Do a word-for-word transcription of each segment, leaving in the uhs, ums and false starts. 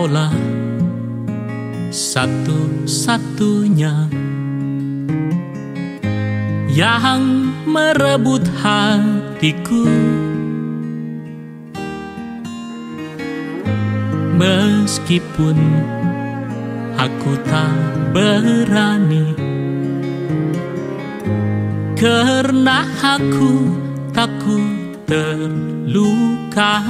Engkaulah satu-satunya yang merebut hatiku, meskipun aku tak berani, karena aku takut terluka.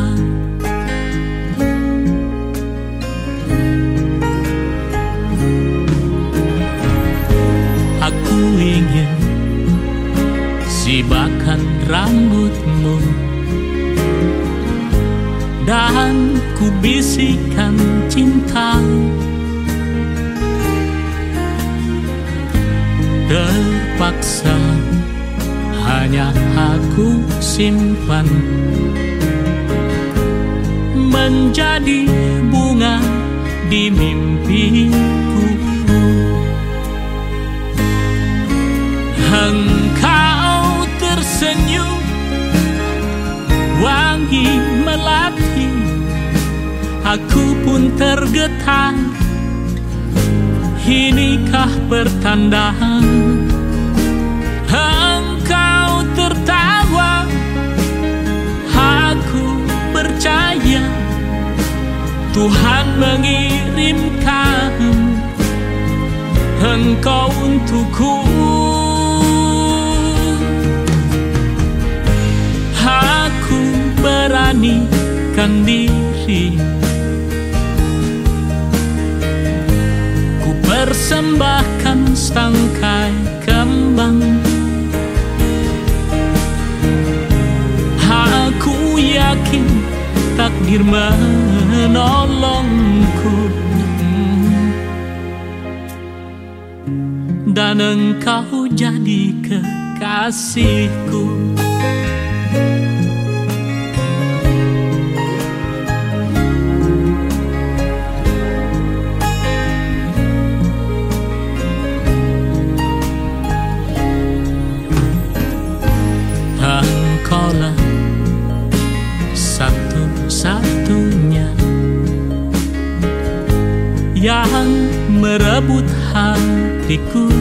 Aku ingin sibakan rambutmu dan ku bisikan cinta. Terpaksa hanya aku simpan menjadi bunga di mimpiku. Engkau tersenyum, wangi melati, aku pun tergetar. Inikah pertanda? Engkau tertawa, aku percaya Tuhan mengirimkan Engkau untukku. Aku beranikan diri, ku persembahkan setangkai kembang. Aku yakin takdir menolongku, dan engkau jadi kekasihku. Engkaulah satu-satunya yang merebut hatiku,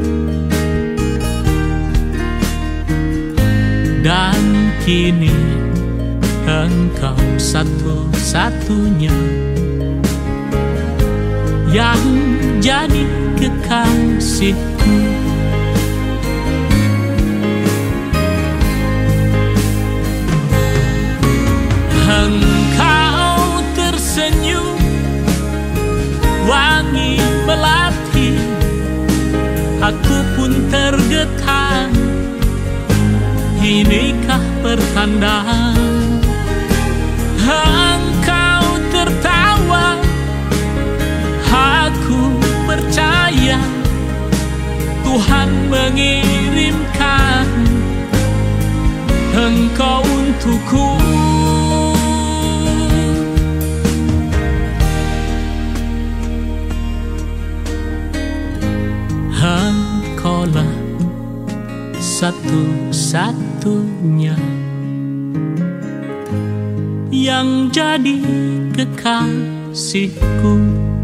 dan kini engkau satu-satunya yang jadi kekasihku. Engkau tersenyum, wangi melati, aku pun tergetar. Inikah pertanda? Engkau tertawa, aku percaya Tuhan mengirimkan Engkau untukku. Engkaulah satu-satunya yang jadi kekasihku.